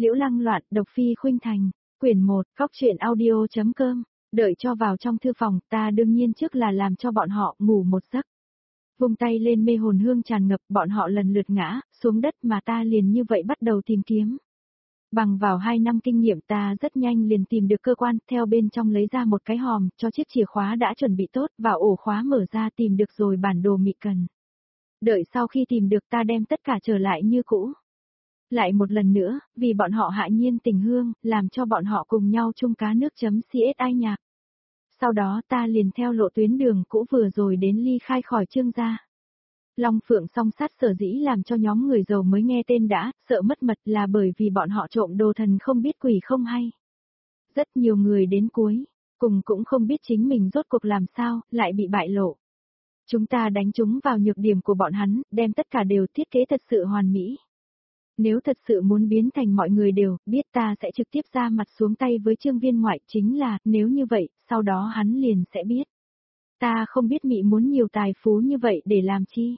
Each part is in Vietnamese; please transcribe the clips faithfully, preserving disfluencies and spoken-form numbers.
Liễu Lăng loạn, độc phi khuynh thành, quyển một, Cóc truyện audio.com, đợi cho vào trong thư phòng, ta đương nhiên trước là làm cho bọn họ ngủ một giấc. Vung tay lên mê hồn hương tràn ngập, bọn họ lần lượt ngã xuống đất mà ta liền như vậy bắt đầu tìm kiếm. Bằng vào hai năm kinh nghiệm ta rất nhanh liền tìm được cơ quan, theo bên trong lấy ra một cái hòm, cho chiếc chìa khóa đã chuẩn bị tốt, vào ổ khóa mở ra tìm được rồi bản đồ mị cần. Đợi sau khi tìm được ta đem tất cả trở lại như cũ. Lại một lần nữa, vì bọn họ hạ nhiên tình hương, làm cho bọn họ cùng nhau chung cá nước chấm xê ét i nhạc. Sau đó ta liền theo lộ tuyến đường cũ vừa rồi đến ly khai khỏi Trương gia. Long Phượng song sát sở dĩ làm cho nhóm người giàu mới nghe tên đã, sợ mất mật là bởi vì bọn họ trộm đồ thần không biết quỷ không hay. Rất nhiều người đến cuối, cùng cũng không biết chính mình rốt cuộc làm sao, lại bị bại lộ. Chúng ta đánh chúng vào nhược điểm của bọn hắn, đem tất cả đều thiết kế thật sự hoàn mỹ. Nếu thật sự muốn biến thành mọi người đều biết ta sẽ trực tiếp ra mặt xuống tay với Trương Viên ngoại, chính là, nếu như vậy, sau đó hắn liền sẽ biết. Ta không biết Mị muốn nhiều tài phú như vậy để làm chi.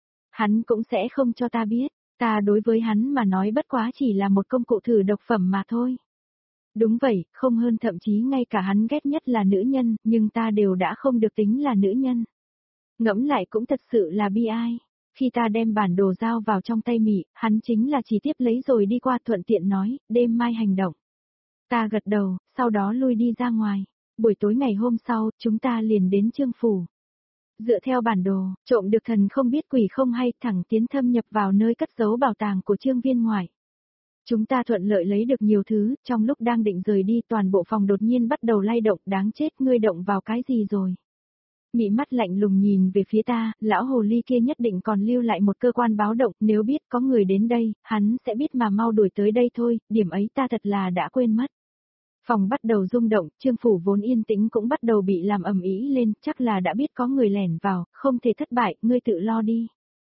Hắn cũng sẽ không cho ta biết, ta đối với hắn mà nói bất quá chỉ là một công cụ thử độc phẩm mà thôi. Đúng vậy, không hơn thậm chí ngay cả hắn ghét nhất là nữ nhân, nhưng ta đều đã không được tính là nữ nhân. Ngẫm lại cũng thật sự là bi ai. Khi ta đem bản đồ giao vào trong tay Mị, hắn chính là chỉ tiếp lấy rồi đi qua thuận tiện nói, đêm mai hành động. Ta gật đầu, sau đó lui đi ra ngoài. Buổi tối ngày hôm sau, chúng ta liền đến Trương phủ. Dựa theo bản đồ, trộm được thần không biết quỷ không hay, thẳng tiến thâm nhập vào nơi cất giấu bảo tàng của Trương Viên ngoại. Chúng ta thuận lợi lấy được nhiều thứ, trong lúc đang định rời đi toàn bộ phòng đột nhiên bắt đầu lay động, đáng chết, ngươi động vào cái gì rồi? Mị mắt lạnh lùng nhìn về phía ta, lão hồ ly kia nhất định còn lưu lại một cơ quan báo động, nếu biết có người đến đây, hắn sẽ biết mà mau đuổi tới đây thôi, điểm ấy ta thật là đã quên mất. Phòng bắt đầu rung động, Trương phủ vốn yên tĩnh cũng bắt đầu bị làm ầm ĩ lên, chắc là đã biết có người lẻn vào, không thể thất bại, ngươi tự lo đi.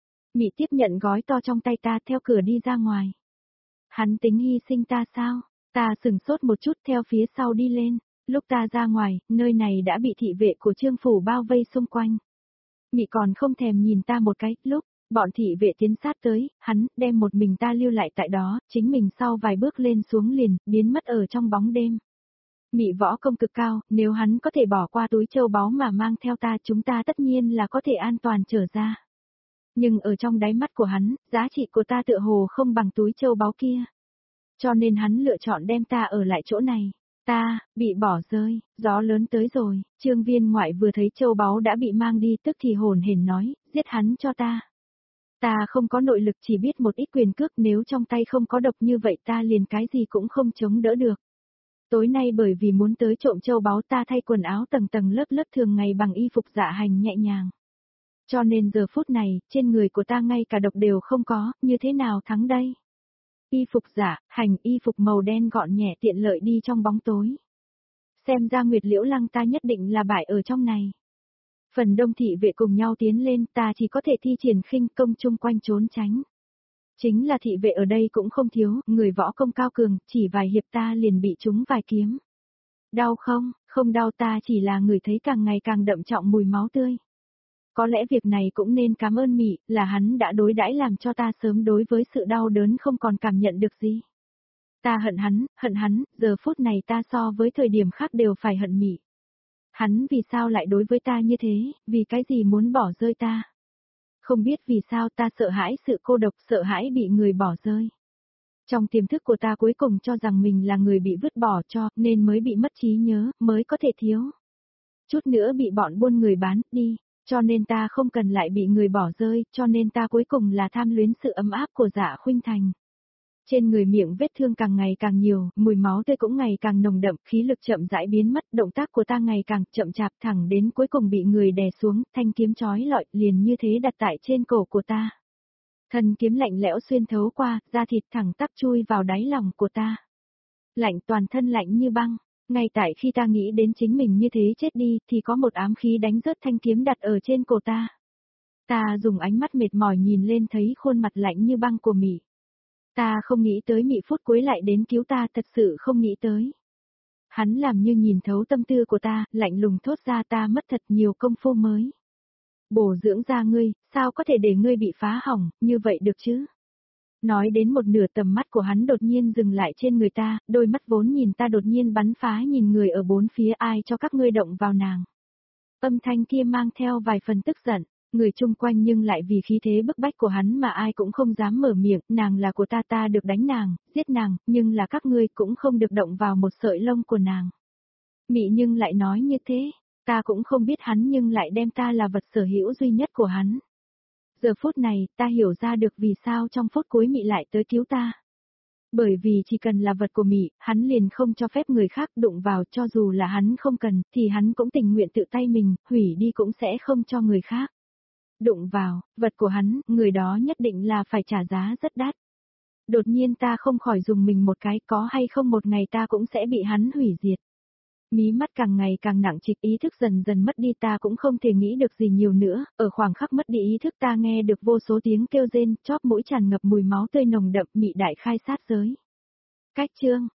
Mị tiếp nhận gói to trong tay ta theo cửa đi ra ngoài. Hắn tính hy sinh ta sao? Ta sừng sốt một chút theo phía sau đi lên. Lúc ta ra ngoài, nơi này đã bị thị vệ của Trương phủ bao vây xung quanh. Mị còn không thèm nhìn ta một cái, lúc bọn thị vệ tiến sát tới, hắn đem một mình ta lưu lại tại đó, chính mình sau vài bước lên xuống liền, biến mất ở trong bóng đêm. Mị võ công cực cao, nếu hắn có thể bỏ qua túi châu báu mà mang theo ta, chúng ta tất nhiên là có thể an toàn trở ra. Nhưng ở trong đáy mắt của hắn, giá trị của ta tựa hồ không bằng túi châu báu kia. Cho nên hắn lựa chọn đem ta ở lại chỗ này. Ta, bị bỏ rơi, gió lớn tới rồi, Trương Viên ngoại vừa thấy châu báu đã bị mang đi tức thì hồn hển nói, giết hắn cho ta. Ta không có nội lực chỉ biết một ít quyền cước, nếu trong tay không có độc như vậy ta liền cái gì cũng không chống đỡ được. Tối nay bởi vì muốn tới trộm châu báu ta thay quần áo tầng tầng lớp lớp thường ngày bằng y phục dạ hành nhẹ nhàng. Cho nên giờ phút này, trên người của ta ngay cả độc đều không có, như thế nào thắng đây? Y phục dạ, hành y phục màu đen gọn nhẹ tiện lợi đi trong bóng tối. Xem ra Nguyệt Liễu Lăng ta nhất định là bại ở trong này. Phần đông thị vệ cùng nhau tiến lên, ta chỉ có thể thi triển khinh công chung quanh trốn tránh. Chính là thị vệ ở đây cũng không thiếu, người võ công cao cường, chỉ vài hiệp ta liền bị trúng vài kiếm. Đau không? Không đau, ta chỉ là người thấy càng ngày càng đậm trọng mùi máu tươi. Có lẽ việc này cũng nên cảm ơn Mị, là hắn đã đối đãi làm cho ta sớm đối với sự đau đớn không còn cảm nhận được gì. Ta hận hắn, hận hắn, giờ phút này ta so với thời điểm khác đều phải hận Mị. Hắn vì sao lại đối với ta như thế, vì cái gì muốn bỏ rơi ta? Không biết vì sao ta sợ hãi sự cô độc, sợ hãi bị người bỏ rơi. Trong tiềm thức của ta cuối cùng cho rằng mình là người bị vứt bỏ cho, nên mới bị mất trí nhớ, mới có thể thiếu. Chút nữa bị bọn buôn người bán đi, cho nên ta không cần lại bị người bỏ rơi, cho nên ta cuối cùng là tham luyến sự ấm áp của Dạ Khuynh Thành. Trên người miệng vết thương càng ngày càng nhiều, mùi máu tươi cũng ngày càng nồng đậm, khí lực chậm rãi biến mất, động tác của ta ngày càng chậm chạp thẳng đến cuối cùng bị người đè xuống, thanh kiếm chói lọi liền như thế đặt tại trên cổ của ta. Thân kiếm lạnh lẽo xuyên thấu qua, da thịt thẳng tắp chui vào đáy lòng của ta. Lạnh toàn thân lạnh như băng, ngay tại khi ta nghĩ đến chính mình như thế chết đi thì có một ám khí đánh rớt thanh kiếm đặt ở trên cổ ta. Ta dùng ánh mắt mệt mỏi nhìn lên thấy khuôn mặt lạnh như băng của Mị. Ta không nghĩ tới Mị phút cuối lại đến cứu ta, thật sự không nghĩ tới. Hắn làm như nhìn thấu tâm tư của ta, lạnh lùng thốt ra, ta mất thật nhiều công phu mới bổ dưỡng ra ngươi, sao có thể để ngươi bị phá hỏng, như vậy được chứ? Nói đến một nửa tầm mắt của hắn đột nhiên dừng lại trên người ta, đôi mắt vốn nhìn ta đột nhiên bắn phá nhìn người ở bốn phía ai cho các ngươi động vào nàng. Âm thanh kia mang theo vài phần tức giận, người chung quanh nhưng lại vì khí thế bức bách của hắn mà ai cũng không dám mở miệng, nàng là của ta ta được đánh nàng, giết nàng, nhưng là các ngươi cũng không được động vào một sợi lông của nàng. Mị nhưng lại nói như thế, ta cũng không biết hắn nhưng lại đem ta là vật sở hữu duy nhất của hắn. Giờ phút này, ta hiểu ra được vì sao trong phút cuối Mị lại tới cứu ta. Bởi vì chỉ cần là vật của Mị, hắn liền không cho phép người khác đụng vào, cho dù là hắn không cần, thì hắn cũng tình nguyện tự tay mình, hủy đi cũng sẽ không cho người khác. Đụng vào, vật của hắn, người đó nhất định là phải trả giá rất đắt. Đột nhiên ta không khỏi dùng mình một cái, có hay không một ngày ta cũng sẽ bị hắn hủy diệt. Mí mắt càng ngày càng nặng trịch, ý thức dần dần mất đi, ta cũng không thể nghĩ được gì nhiều nữa, ở khoảng khắc mất đi ý thức ta nghe được vô số tiếng kêu rên, chóp mũi tràn ngập mùi máu tươi nồng đậm, Mị đại khai sát giới. Cách chương